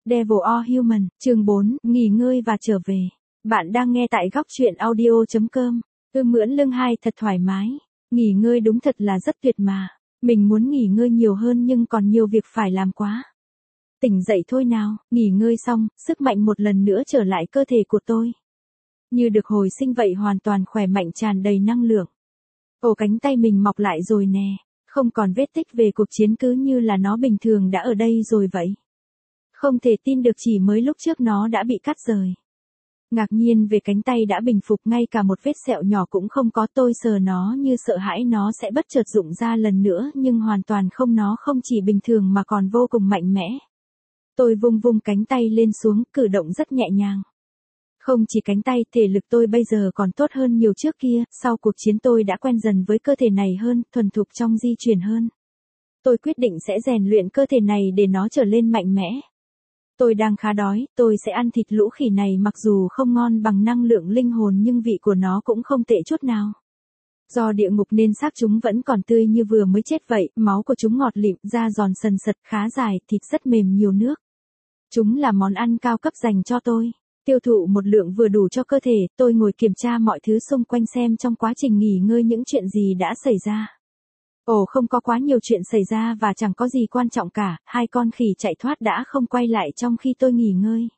Devil or Human, chương 4, nghỉ ngơi và trở về. Bạn đang nghe tại góc truyện audio.com. Mượn lưng 2 thật thoải mái. Nghỉ ngơi đúng thật là rất tuyệt mà. Mình muốn nghỉ ngơi nhiều hơn nhưng còn nhiều việc phải làm quá. Tỉnh dậy thôi nào, nghỉ ngơi xong, sức mạnh một lần nữa trở lại cơ thể của tôi. Như được hồi sinh vậy, hoàn toàn khỏe mạnh, tràn đầy năng lượng. Ồ, cánh tay mình mọc lại rồi nè. Không còn vết tích về cuộc chiến, cứ như là nó bình thường đã ở đây rồi vậy. Không thể tin được, chỉ mới lúc trước nó đã bị cắt rời. Ngạc nhiên về cánh tay đã bình phục, ngay cả một vết sẹo nhỏ cũng không có. Tôi sờ nó như sợ hãi nó sẽ bất chợt rụng ra lần nữa, nhưng hoàn toàn không, nó không chỉ bình thường mà còn vô cùng mạnh mẽ. Tôi vung vung cánh tay lên xuống, cử động rất nhẹ nhàng. Không chỉ cánh tay, thể lực tôi bây giờ còn tốt hơn nhiều trước kia, sau cuộc chiến tôi đã quen dần với cơ thể này hơn, thuần thục trong di chuyển hơn. Tôi quyết định sẽ rèn luyện cơ thể này để nó trở nên mạnh mẽ. Tôi đang khá đói, tôi sẽ ăn thịt lũ khỉ này, mặc dù không ngon bằng năng lượng linh hồn nhưng vị của nó cũng không tệ chút nào. Do địa ngục nên xác chúng vẫn còn tươi như vừa mới chết vậy, máu của chúng ngọt lịm, da giòn sần sật, khá dài, thịt rất mềm, nhiều nước. Chúng là món ăn cao cấp dành cho tôi. Tiêu thụ một lượng vừa đủ cho cơ thể. Tôi ngồi kiểm tra mọi thứ xung quanh xem trong quá trình nghỉ ngơi những chuyện gì đã xảy ra. Ồ, không có quá nhiều chuyện xảy ra và chẳng có gì quan trọng cả. 2 con khỉ chạy thoát đã không quay lại trong khi tôi nghỉ ngơi.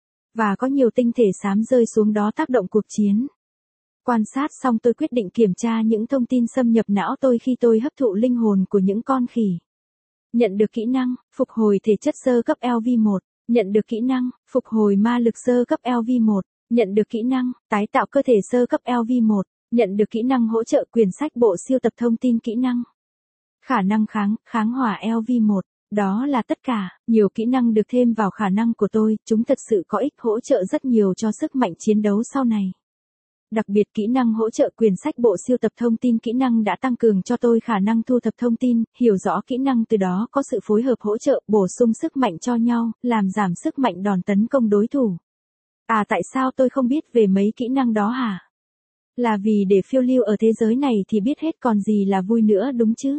Và có nhiều tinh thể xám rơi xuống đó tác động cuộc chiến. Quan sát xong tôi quyết định kiểm tra những thông tin xâm nhập não tôi khi tôi hấp thụ linh hồn của những con khỉ. Nhận được kỹ năng, phục hồi thể chất sơ cấp LV1. Nhận được kỹ năng, phục hồi ma lực sơ cấp LV1. Nhận được kỹ năng, tái tạo cơ thể sơ cấp LV1. Nhận được kỹ năng hỗ trợ quyển sách bộ siêu tập thông tin kỹ năng. Khả năng kháng hỏa LV1. Đó là tất cả, nhiều kỹ năng được thêm vào khả năng của tôi, chúng thật sự có ích, hỗ trợ rất nhiều cho sức mạnh chiến đấu sau này. Đặc biệt kỹ năng hỗ trợ quyển sách bộ siêu tập thông tin kỹ năng đã tăng cường cho tôi khả năng thu thập thông tin, hiểu rõ kỹ năng, từ đó có sự phối hợp hỗ trợ, bổ sung sức mạnh cho nhau, làm giảm sức mạnh đòn tấn công đối thủ. À, tại sao tôi không biết về mấy kỹ năng đó hả? Là vì để phiêu lưu ở thế giới này thì biết hết còn gì là vui nữa, đúng chứ?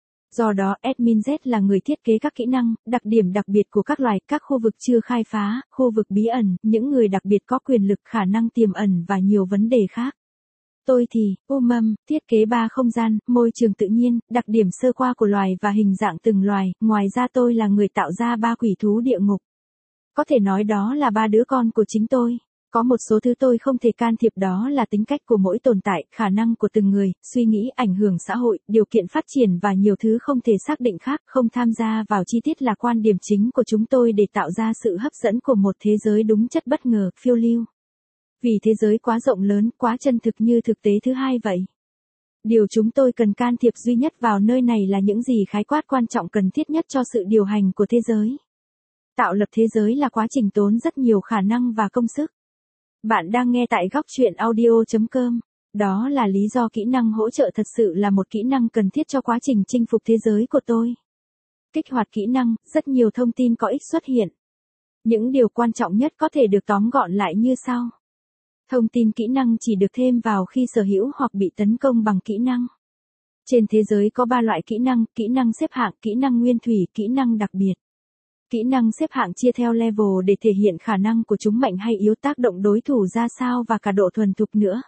Do đó, Admin Z là người thiết kế các kỹ năng, đặc điểm đặc biệt của các loài, các khu vực chưa khai phá, khu vực bí ẩn, những người đặc biệt có quyền lực, khả năng tiềm ẩn và nhiều vấn đề khác. Tôi thì, thiết kế 3 không gian, môi trường tự nhiên, đặc điểm sơ qua của loài và hình dạng từng loài, ngoài ra tôi là người tạo ra 3 quỷ thú địa ngục. Có thể nói đó là 3 đứa con của chính tôi. Có một số thứ tôi không thể can thiệp, đó là tính cách của mỗi tồn tại, khả năng của từng người, suy nghĩ, ảnh hưởng xã hội, điều kiện phát triển và nhiều thứ không thể xác định khác, không tham gia vào chi tiết là quan điểm chính của chúng tôi để tạo ra sự hấp dẫn của một thế giới đúng chất bất ngờ, phiêu lưu. Vì thế giới quá rộng lớn, quá chân thực như thực tế thứ hai vậy. Điều chúng tôi cần can thiệp duy nhất vào nơi này là những gì khái quát quan trọng cần thiết nhất cho sự điều hành của thế giới. Tạo lập thế giới là quá trình tốn rất nhiều khả năng và công sức. Bạn đang nghe tại góc truyện audio.com. Đó là lý do kỹ năng hỗ trợ thật sự là một kỹ năng cần thiết cho quá trình chinh phục thế giới của tôi. Kích hoạt kỹ năng, rất nhiều thông tin có ích xuất hiện. Những điều quan trọng nhất có thể được tóm gọn lại như sau. Thông tin kỹ năng chỉ được thêm vào khi sở hữu hoặc bị tấn công bằng kỹ năng. Trên thế giới có 3 loại kỹ năng xếp hạng, kỹ năng nguyên thủy, kỹ năng đặc biệt. Kỹ năng xếp hạng chia theo level để thể hiện khả năng của chúng mạnh hay yếu, tác động đối thủ ra sao và cả độ thuần thục nữa.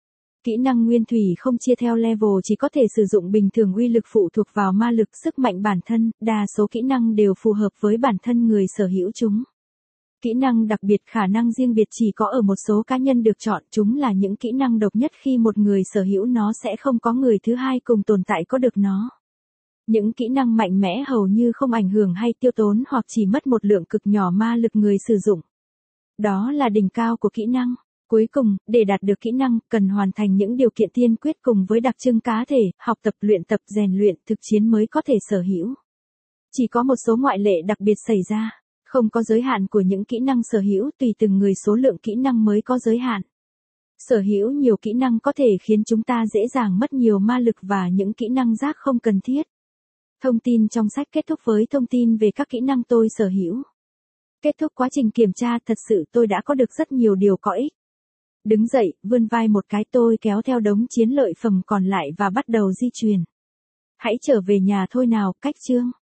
Kỹ năng nguyên thủy không chia theo level, chỉ có thể sử dụng bình thường, uy lực phụ thuộc vào ma lực, sức mạnh bản thân, đa số kỹ năng đều phù hợp với bản thân người sở hữu chúng. Kỹ năng đặc biệt, khả năng riêng biệt chỉ có ở một số cá nhân được chọn, chúng là những kỹ năng độc nhất, khi một người sở hữu nó sẽ không có người thứ hai cùng tồn tại có được nó. Những kỹ năng mạnh mẽ hầu như không ảnh hưởng hay tiêu tốn hoặc chỉ mất một lượng cực nhỏ ma lực người sử dụng. Đó là đỉnh cao của kỹ năng. Cuối cùng, để đạt được kỹ năng, cần hoàn thành những điều kiện tiên quyết cùng với đặc trưng cá thể, học tập, luyện tập, rèn luyện, thực chiến mới có thể sở hữu. Chỉ có một số ngoại lệ đặc biệt xảy ra. Không có giới hạn của những kỹ năng sở hữu, tùy từng người số lượng kỹ năng mới có giới hạn. Sở hữu nhiều kỹ năng có thể khiến chúng ta dễ dàng mất nhiều ma lực và những kỹ năng rác không cần thiết. Thông tin trong sách kết thúc với thông tin về các kỹ năng tôi sở hữu. Kết thúc quá trình kiểm tra, thật sự tôi đã có được rất nhiều điều có ích. Đứng dậy, vươn vai một cái, tôi kéo theo đống chiến lợi phẩm còn lại và bắt đầu di chuyển. Hãy trở về nhà thôi nào, cách chương.